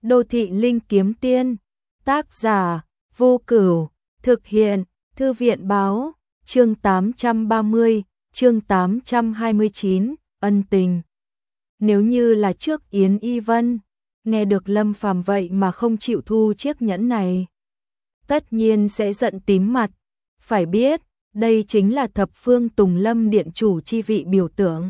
Đô thị linh kiếm tiên. Tác giả Vô Cửu. Thực hiện Thư viện báo. Chương 830, chương 829, ân tình. Nếu như là trước Yến Y Vân, nghe được Lâm Phàm vậy mà không chịu thu chiếc nhẫn này, tất nhiên sẽ giận tím mặt. Phải biết, đây chính là thập phương Tùng Lâm Điện chủ chi vị biểu tượng.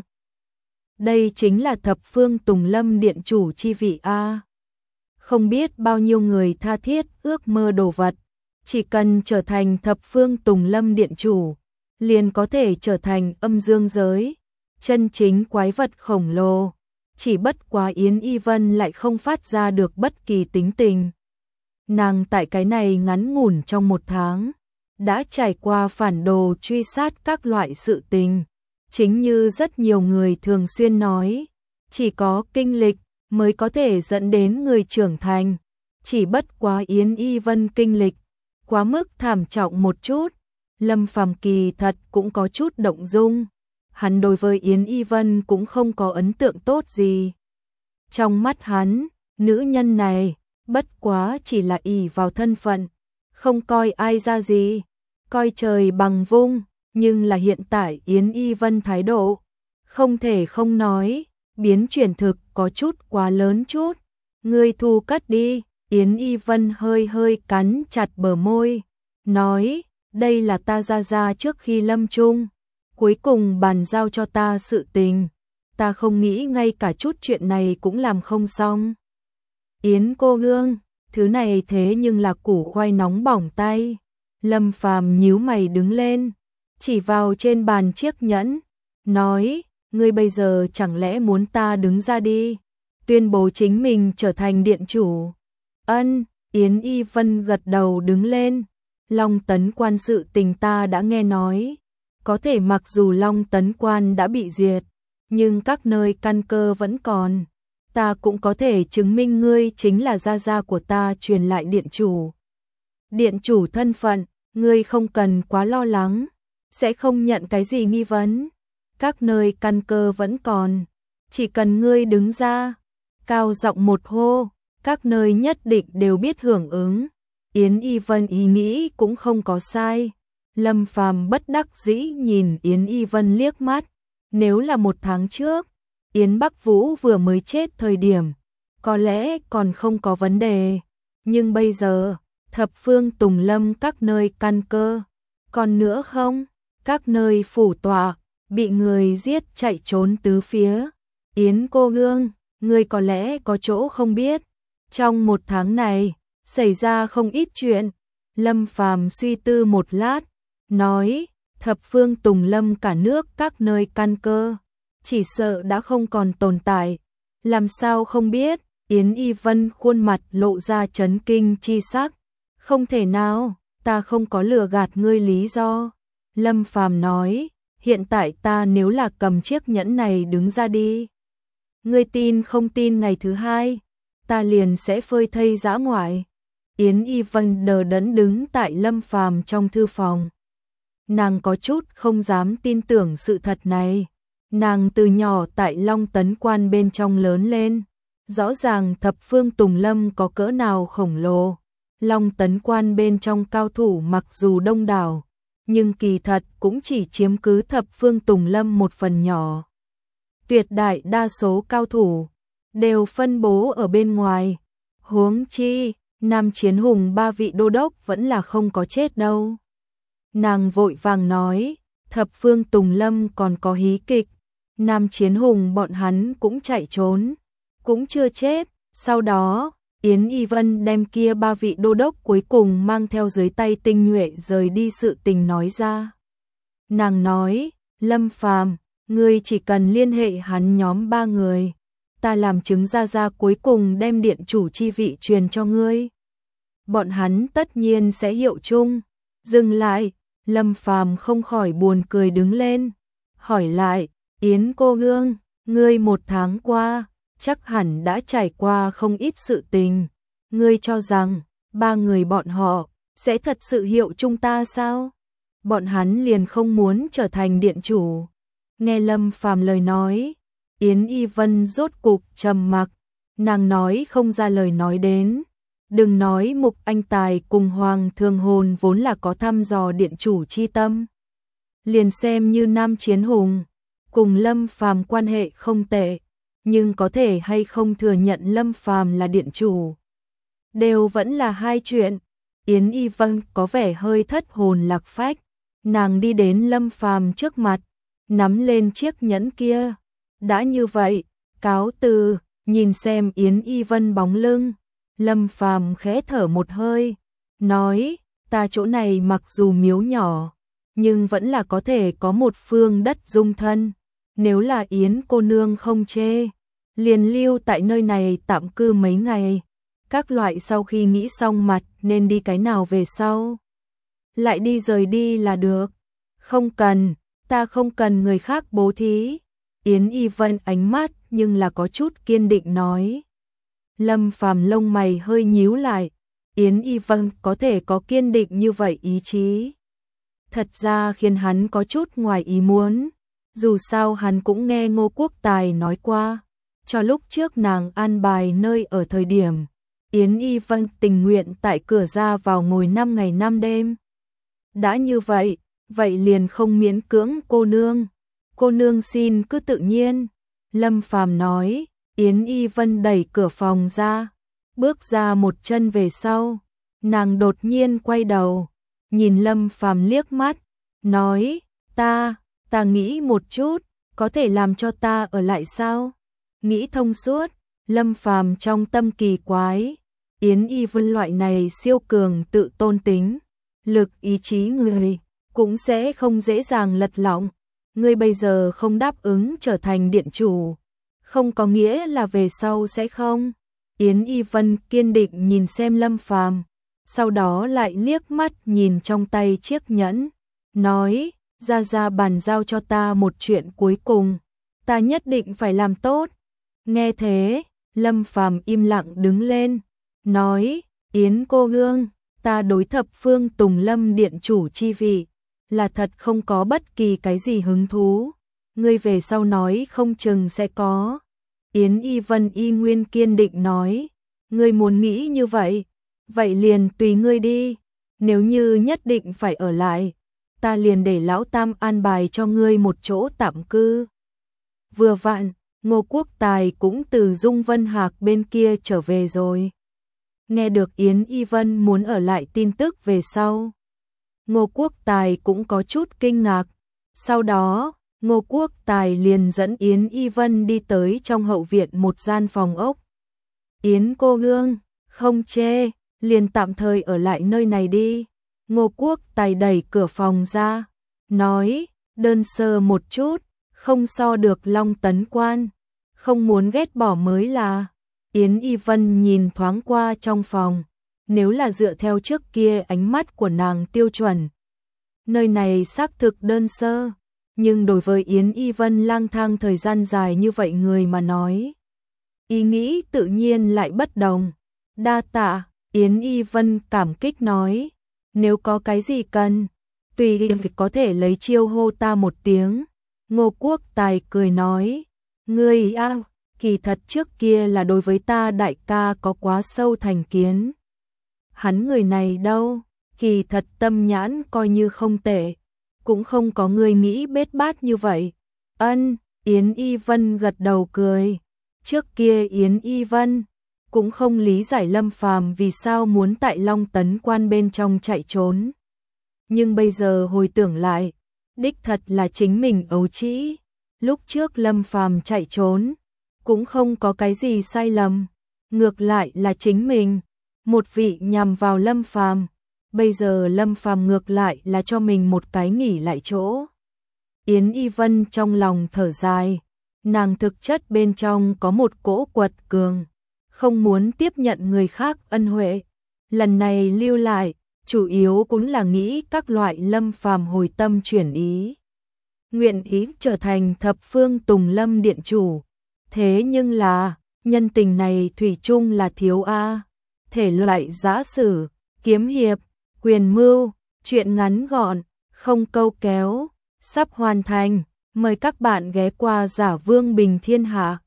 Đây chính là thập phương Tùng Lâm Điện chủ chi vị A. Không biết bao nhiêu người tha thiết ước mơ đồ vật, chỉ cần trở thành thập phương Tùng Lâm Điện chủ, liền có thể trở thành âm dương giới, chân chính quái vật khổng lồ. Chỉ bất quá Yến Y Vân lại không phát ra được bất kỳ tính tình. Nàng tại cái này ngắn ngủn trong một tháng, đã trải qua phản đồ truy sát các loại sự tình. Chính như rất nhiều người thường xuyên nói, chỉ có kinh lịch mới có thể dẫn đến người trưởng thành. Chỉ bất quá Yến Y Vân kinh lịch quá mức thảm trọng một chút, Lâm Phàm kỳ thật cũng có chút động dung. Hắn đối với Yến Y Vân cũng không có ấn tượng tốt gì. Trong mắt hắn, nữ nhân này bất quá chỉ là ỷ vào thân phận, không coi ai ra gì, coi trời bằng vung. Nhưng là hiện tại Yến Y Vân thái độ, không thể không nói, biến chuyển thực có chút quá lớn chút. Ngươi thu cất đi. Yến Y Vân hơi hơi cắn chặt bờ môi, nói, đây là ta ra trước khi lâm chung, cuối cùng bàn giao cho ta sự tình, ta không nghĩ ngay cả chút chuyện này cũng làm không xong. Yến cô nương, thứ này thế nhưng là củ khoai nóng bỏng tay. Lâm Phàm nhíu mày đứng lên, chỉ vào trên bàn chiếc nhẫn, nói, ngươi bây giờ chẳng lẽ muốn ta đứng ra đi, tuyên bố chính mình trở thành điện chủ? Ân. Yến Y Vân gật đầu đứng lên. Long Tấn Quan sự tình ta đã nghe nói, có thể mặc dù Long Tấn Quan đã bị diệt, nhưng các nơi căn cơ vẫn còn. Ta cũng có thể chứng minh ngươi chính là gia gia của ta truyền lại điện chủ. Điện chủ thân phận, ngươi không cần quá lo lắng, sẽ không nhận cái gì nghi vấn. Các nơi căn cơ vẫn còn, chỉ cần ngươi đứng ra, cao giọng một hô, các nơi nhất định đều biết hưởng ứng. Yến Y Vân ý nghĩ cũng không có sai. Lâm Phàm bất đắc dĩ nhìn Yến Y Vân liếc mắt. Nếu là một tháng trước, Yến Bắc Vũ vừa mới chết thời điểm, có lẽ còn không có vấn đề. Nhưng bây giờ, thập phương Tùng Lâm các nơi căn cơ, còn nữa không? Các nơi phủ tọa, bị người giết chạy trốn tứ phía. Yến cô nương, ngươi có lẽ có chỗ không biết. Trong một tháng này, xảy ra không ít chuyện. Lâm Phàm suy tư một lát, nói, thập phương Tùng Lâm cả nước các nơi căn cơ, chỉ sợ đã không còn tồn tại. Làm sao không biết? Yến Y Vân khuôn mặt lộ ra chấn kinh chi sắc. Không thể nào, ta không có lừa gạt ngươi lý do. Lâm Phàm nói, hiện tại ta nếu là cầm chiếc nhẫn này đứng ra đi, ngươi tin không tin ngày thứ hai, ta liền sẽ phơi thây dã ngoại. Yến Y Vân đờ đẫn đứng tại Lâm Phàm trong thư phòng. Nàng có chút không dám tin tưởng sự thật này. Nàng từ nhỏ tại Long Tấn Quan bên trong lớn lên, rõ ràng thập phương Tùng Lâm có cỡ nào khổng lồ. Long Tấn Quan bên trong cao thủ mặc dù đông đảo, nhưng kỳ thật cũng chỉ chiếm cứ thập phương Tùng Lâm một phần nhỏ. Tuyệt đại đa số cao thủ đều phân bố ở bên ngoài. Huống chi, Nam Chiến Hùng ba vị đô đốc vẫn là không có chết đâu. Nàng vội vàng nói, thập phương Tùng Lâm còn có hí kịch. Nam Chiến Hùng bọn hắn cũng chạy trốn, cũng chưa chết. Sau đó, Yến Y Vân đem kia ba vị đô đốc cuối cùng mang theo dưới tay tinh nhuệ rời đi sự tình nói ra. Nàng nói, Lâm Phàm, ngươi chỉ cần liên hệ hắn nhóm ba người, ta làm chứng ra cuối cùng đem điện chủ chi vị truyền cho ngươi. Bọn hắn tất nhiên sẽ hiệu chung. Dừng lại, Lâm Phàm không khỏi buồn cười đứng lên, hỏi lại, Yến cô nương, ngươi một tháng qua, chắc hẳn đã trải qua không ít sự tình. Ngươi cho rằng, ba người bọn họ sẽ thật sự hiệu chung ta sao? Bọn hắn liền không muốn trở thành điện chủ. Nghe Lâm Phàm lời nói, Yến Y Vân rốt cục trầm mặc. Nàng nói không ra lời nói đến. Đừng nói Mục Anh Tài cùng Hoàng Thường Hồn vốn là có thăm dò điện chủ chi tâm. Liền xem như Nam Chiến Hùng, cùng Lâm Phàm quan hệ không tệ, nhưng có thể hay không thừa nhận Lâm Phàm là điện chủ, đều vẫn là hai chuyện. Yến Y Vân có vẻ hơi thất hồn lạc phách, nàng đi đến Lâm Phàm trước mặt, nắm lên chiếc nhẫn kia. Đã như vậy, cáo từ. Nhìn xem Yến Y Vân bóng lưng, Lâm Phàm khẽ thở một hơi, nói, ta chỗ này mặc dù miếu nhỏ, nhưng vẫn là có thể có một phương đất dung thân. Nếu là Yến cô nương không chê, liền lưu tại nơi này tạm cư mấy ngày. Các loại sau khi nghĩ xong mặt nên đi cái nào về sau, lại đi rời đi là được. Không cần, ta không cần người khác bố thí. Yến Y Vân ánh mắt nhưng là có chút kiên định nói. Lâm Phàm lông mày hơi nhíu lại, Yến Y Vân có thể có kiên định như vậy ý chí, thật ra khiến hắn có chút ngoài ý muốn. Dù sao hắn cũng nghe Ngô Quốc Tài nói qua, cho lúc trước nàng an bài nơi ở thời điểm, Yến Y Vân tình nguyện tại cửa ra vào ngồi 5 ngày 5 đêm. Đã như vậy, vậy liền không miễn cưỡng cô nương. Cô nương xin cứ tự nhiên. Lâm Phàm nói. Yến Y Vân đẩy cửa phòng ra, bước ra một chân về sau, nàng đột nhiên quay đầu, nhìn Lâm Phàm liếc mắt, nói, ta nghĩ một chút, có thể làm cho ta ở lại sao? Nghĩ thông suốt. Lâm Phàm trong tâm kỳ quái, Yến Y Vân loại này siêu cường tự tôn tính, lực ý chí người, cũng sẽ không dễ dàng lật lọng. Ngươi bây giờ không đáp ứng trở thành điện chủ, không có nghĩa là về sau sẽ không. Yến Y Vân kiên định nhìn xem Lâm Phàm, sau đó lại liếc mắt nhìn trong tay chiếc nhẫn, nói, ra bàn giao cho ta một chuyện cuối cùng, ta nhất định phải làm tốt. Nghe thế, Lâm Phàm im lặng đứng lên, nói, Yến cô nương, ta đối thập phương Tùng Lâm điện chủ chi vị, là thật không có bất kỳ cái gì hứng thú. Ngươi về sau nói không chừng sẽ có. Yến Y Vân y nguyên kiên định nói, ngươi muốn nghĩ như vậy, vậy liền tùy ngươi đi, nếu như nhất định phải ở lại, ta liền để lão tam an bài cho ngươi một chỗ tạm cư. Vừa vặn, Ngô Quốc Tài cũng từ Dung Vân Hạc bên kia trở về rồi. Nghe được Yến Y Vân muốn ở lại tin tức về sau, Ngô Quốc Tài cũng có chút kinh ngạc. Sau đó, Ngô Quốc Tài liền dẫn Yến Y Vân đi tới trong hậu viện một gian phòng ốc. Yến cô nương, không chê, liền tạm thời ở lại nơi này đi. Ngô Quốc Tài đẩy cửa phòng ra, nói, đơn sơ một chút, không so được Long Tấn Quan, không muốn ghét bỏ mới là. Yến Y Vân nhìn thoáng qua trong phòng, nếu là dựa theo trước kia ánh mắt của nàng tiêu chuẩn, nơi này xác thực đơn sơ, nhưng đối với Yến Y Vân lang thang thời gian dài như vậy người mà nói, ý nghĩ tự nhiên lại bất đồng. Đa tạ. Yến Y Vân cảm kích nói, nếu có cái gì cần, tùy ý có thể lấy chiêu hô ta một tiếng. Ngô Quốc Tài cười nói, ngươi kỳ thật trước kia là đối với ta đại ca có quá sâu thành kiến. Hắn người này đâu, kỳ thật tâm nhãn coi như không tệ, cũng không có người nghĩ bết bát như vậy. Ân. Yến Y Vân gật đầu cười. Trước kia Yến Y Vân cũng không lý giải Lâm Phàm vì sao muốn tại Long Tấn Quan bên trong chạy trốn. Nhưng bây giờ hồi tưởng lại, đích thật là chính mình ấu trĩ. Lúc trước Lâm Phàm chạy trốn, cũng không có cái gì sai lầm, ngược lại là chính mình, một vị nhằm vào Lâm Phàm. Bây giờ Lâm Phàm ngược lại là cho mình một cái nghỉ lại chỗ. Yến Y Vân trong lòng thở dài, nàng thực chất bên trong có một cỗ quật cường, không muốn tiếp nhận người khác ân huệ. Lần này lưu lại, chủ yếu cũng là nghĩ các loại Lâm Phàm hồi tâm chuyển ý, nguyện ý trở thành thập phương Tùng Lâm điện chủ. Thế nhưng là, nhân tình này thủy chung là thiếu a. Thể loại giã sử, kiếm hiệp, quyền mưu, truyện ngắn gọn, không câu kéo, sắp hoàn thành. Mời các bạn ghé qua Giả Vương Bình Thiên Hạ.